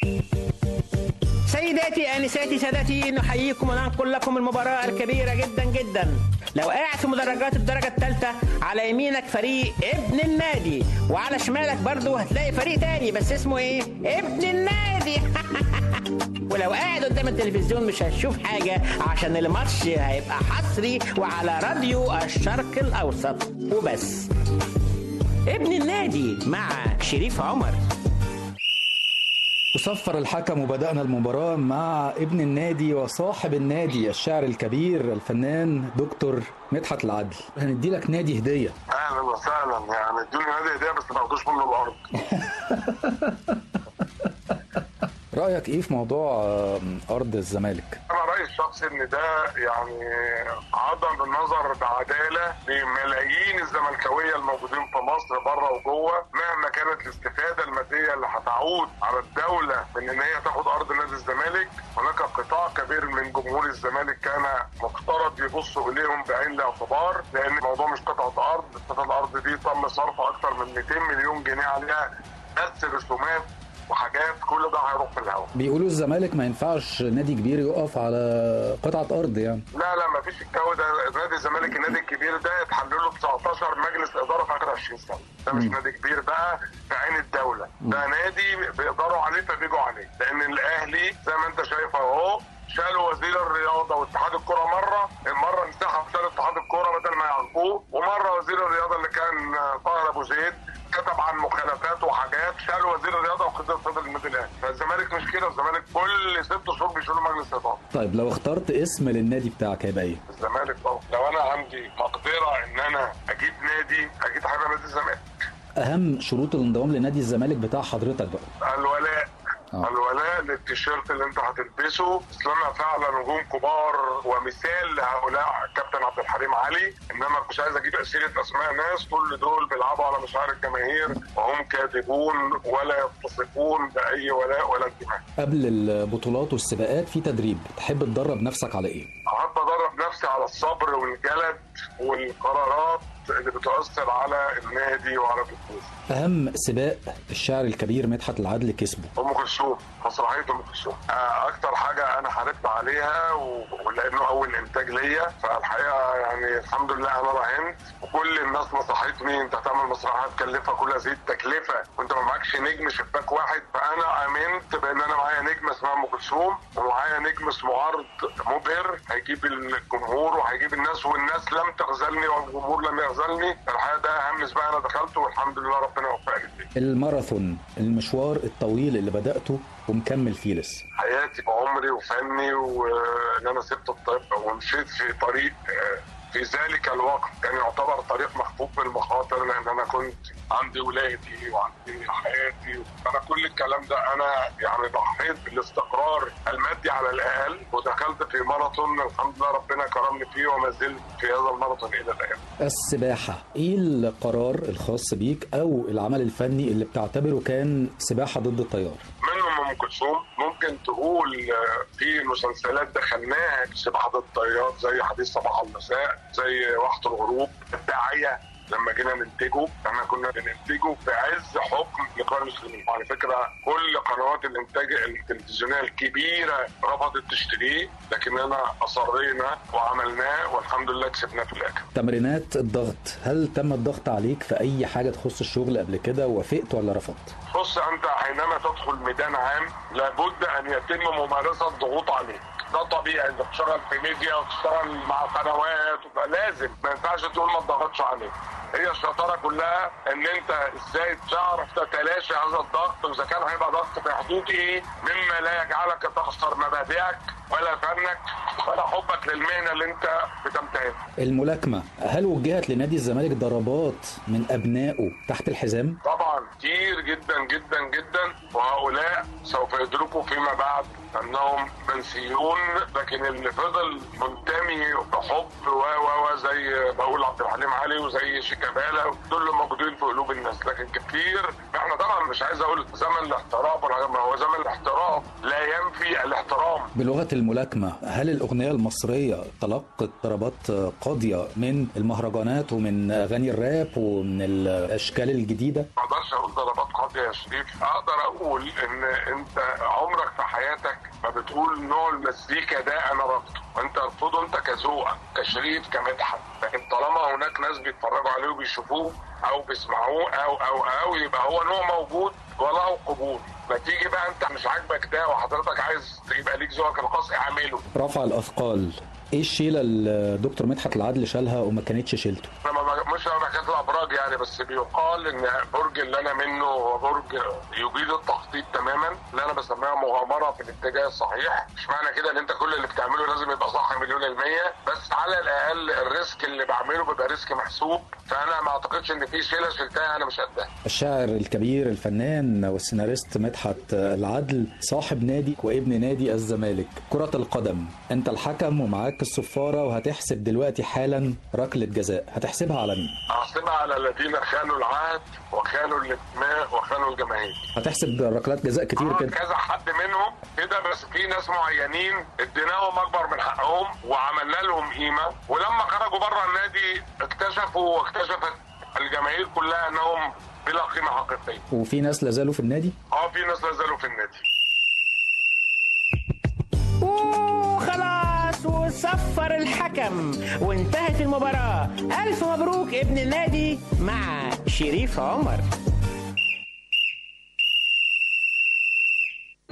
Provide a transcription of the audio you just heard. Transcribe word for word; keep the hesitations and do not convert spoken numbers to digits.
سيداتي آنساتي سادتي، نحييكم وننقل لكم المباراة الكبيرة جدا جدا. لو قاعد في مدرجات الدرجة الثالثة، على يمينك فريق ابن النادي، وعلى شمالك برضو هتلاقي فريق تاني بس اسمه ايه؟ ابن النادي. ولو قاعد قدام التلفزيون مش هتشوف حاجة، عشان الماتش هيبقى حصري وعلى راديو الشرق الأوسط وبس. ابن النادي مع شريف عمر. وصفر الحكم وبدأنا المباراة مع ابن النادي وصاحب النادي الشاعر الكبير الفنان دكتور مدحت العدل. هندي لك نادي هدية. اهلا وسهلا، يعني ادوني نادي هدية بس ما تاخدوش منه الارض. رأيك ايه في موضوع ارض الزمالك؟ انا رأيي الشخصي ان ده يعني عدم النظر بعدالة لملايين الزملكاوية الموجودين في مصر بره وجوه، مهما كانت الاستفادة المادية اللي هتعود على الدولة من ان هي تاخد ارض نادي الزمالك. هناك قطاع كبير من جمهور الزمالك كان مفترض يبصوا اليهم بعين الاعتبار، لان الموضوع مش قطعة ارض، قطعة الارض دي تم صرف اكثر من مئتين مليون جنيه عليها بس رسومات وحاجات، كل ده هيروح في الهواء. بيقولوا الزمالك ما ينفعش نادي كبير يقف على قطعة أرض يعني. لا لا، ما فيش الجو ده. نادي الزمالك النادي الكبير ده اتحل له تسعتاشر مجلس إدارة في آخر عشرين سنة. ده مش م. نادي كبير بقى في عين الدولة، ده نادي بيقدروا عليه فبيجوا عليه، لأن الأهلي زي ما أنت شايف أهو شالوا وزير الرياضة واتحاد الكرة مرة، مرة انسحب شال اتحاد الكرة بدل ما يعاقبوه، ومرة وزير الرياضة اللي كان طاهر أبو زيد كتب عن مخالفات وحاجات شالوا وزير الرياضه وخدوا صدر النادي الاهلي. فالزمالك مش كده، الزمالك كل ست شهور بيشيلوا مجلس اداره. طيب لو اخترت اسم للنادي بتاعك هيبقى ايه؟ الزمالك طبعا. لو انا عندي مقدره ان انا اجيب نادي اكيد هيبقى نادي الزمالك. اهم شروط الانضمام لنادي الزمالك بتاع حضرتك بقى؟ الولاء. آه. الولاء للتيشيرت اللي انت هتلبسه. اصلنا فعلا نجوم كبار ومثال لهؤلاء كابتن عبد الحليم علي، انما مش عايز اجيب سيره اسماء ناس، كل دول بيلعبوا على مشاعر الجماهير وهم كاذبون ولا يتصفون باي ولاء ولا انتماء. قبل البطولات والسباقات في تدريب، تحب تدرب نفسك على ايه؟ احب ادرب نفسي على الصبر والجلد والقرارات اللي بتؤثر على النادي وعلى الفوز. اهم سباق الشاعر الكبير مدحت العدل كسبه؟ ام كلثوم، مسرحيه ام كلثوم. اكتر حاجه انا حاربت عليها ولانه اول انتاج ليا، فالحقيقه يعني الحمد لله انا راهنت وكل الناس نصحتني انت هتعمل مسرحيه تكلفها كل هذه التكلفه وانت ما معكش نجم شباك واحد، فانا امنت بان انا معايا نجم اسمها ام كلثوم ومعايا نجم اسمه عرض مبهر هيجيب الجمهور وهيجيب الناس، والناس لم تخذلني والجمهور لم يخذلني. الحقيقه ده اهم سباق انا دخلته والحمد لله ربنا وفقني فيه. الماراثون، المشوار الطويل اللي بدأته ومكمل فيه لسه. حياتي وعمري وفني، وان انا سبت الطب ومشيت في طريق في ذلك الوقت كان يعتبر طريق مخفوف بالمخاطر، لان انا كنت عندي ولادي وعندي حياتي، انا كل الكلام ده انا يعني ضحيت بالاستقرار المادي على الاقل ودخلت في ماراثون الحمد لله ربنا كرمني فيه وما زلت في هذا الماراثون الى الان. السباحه، ايه القرار الخاص بيك او العمل الفني اللي بتعتبره كان سباحه ضد التيار؟ منهم ام كلثوم، ممكن تقول في مسلسلات دخلناها سباحه ضد التيار زي حديث صباح المساء، زي وقت الغروب، الداعيه لما جينا ننتجه احنا كنا بننتجه في عز حكم لقاء المسلمين. على فكره كل قنوات الانتاج التلفزيونيه الكبيره رفضت تشتريه، لكننا اصرينا وعملناه والحمد لله كسبناه في الاخر. تمرينات الضغط، هل تم الضغط عليك في اي حاجه تخص الشغل قبل كده وافقت ولا رفضت؟ بص، انت حينما تدخل ميدان عام لابد ان يتم ممارسه الضغوط عليك، ده طبيعي. انت بتشتغل في ميديا وتشتغل مع قنوات لازم ما ينفعش تقول ما تضغطش عليك. هي الشطاره كلها ان انت ازاي تعرف تتلاشى هذا الضغط، واذا كان هيبقى ضغط في حدود ايه مما لا يجعلك تخسر مبادئك ولا فنك ولا حبك للمهنه اللي انت بتمتهنها. الملاكمه، هل وجهت لنادي الزمالك ضربات من ابنائه تحت الحزام؟ طبعا كتير جدا جدا جدا، وهؤلاء سوف يدركوا فيما بعد انهم منسيون، لكن اللي فضل منتمي بحب و و زي بقول عبد الحليم علي وزي شيكابالا دول اللي موجودين في قلوب الناس. لكن كتير احنا طبعا مش عايز اقول زمن الاحتراف ولا ما هو زمن الاحتراف لا ينفي الاحترام. بلغه الملاكمه، هل الاغنيه المصريه تلقت ضربات قاضيه من المهرجانات ومن اغاني الراب ومن الاشكال الجديده؟ ما اقدرش اقول ضربات قاضيه يا شريف، اقدر اقول ان انت عمرك في حياتك ما بتقول نوع المزيكا ده انا رفضه، وانت ترفضه انت كذوقك كشريف كمدحت، لكن طالما هناك ناس بيتفرجوا عليه وبيشوفوه او بيسمعوه او او او يبقى هو نوع موجود وله قبول. ما تيجي بقى انت مش عاجبك ده وحضرتك عايز يبقى ليك ذوقك الخاص، اعمله. رفع الاثقال، ايه الشيله اللي دكتور مدحت العدل شالها وما كانتش شيلته؟ انا ما- مش انا حكيت الابراج يعني، بس بيقال ان برج اللي انا منه هو برج يجيد التخطيط تماما، اللي انا بسميها مغامره في الاتجاه الصحيح. مش معنى كده ان انت كل اللي بتعمله لازم يبقى صح مليون المية، بس على الاقل الريسك اللي بعمله بيبقى ريسك محسوب. فانا ما اعتقدش ان في شيله شلتها انا مش قدها. الشاعر الكبير الفنان والسيناريست مدحت العدل صاحب نادي وابن نادي الزمالك كرة القدم، انت الحكم ومعاك الصفارة وهتحسب دلوقتي حالا ركلة جزاء، هتحسبها على مين؟ احسبها على الذين خانوا العهد وخانوا الانتماء وخانوا الجماهير. هتحسب ركلات جزاء كتير آه، كده؟ كذا حد منهم كده، بس في ناس معينين اديناهم اكبر من حقهم وعملنا لهم قيمه، ولما خرجوا بره النادي اكتشفوا واكتشفت الجماهير كلها انهم بلا قيمه حقيقيه. وفي ناس لازالوا في النادي؟ اه في ناس لا زالوا في النادي. وخلاص وصفر الحكم وانتهت المباراة. ألف مبروك ابن النادي مع شريف عمر.